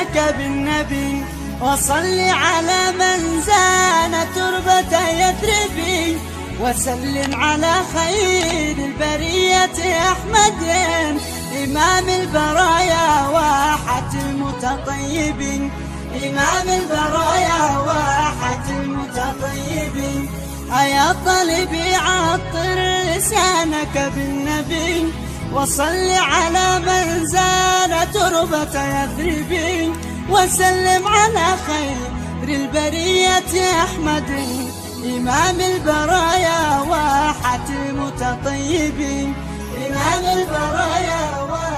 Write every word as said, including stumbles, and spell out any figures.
لسانك بالنبي، وصل على من زان تربة يثرب، وسلم على خير البرية أحمد إمام البرايا واحة المتطيب، إمام البرايا واحة المتطيب. أيا طالبي عطر لسانك بالنبي، وصل على من زان تربة يثرب، وسلم على خير البرية أحمد إمام البرايا واحة المتطيب، إمام البرايا واحة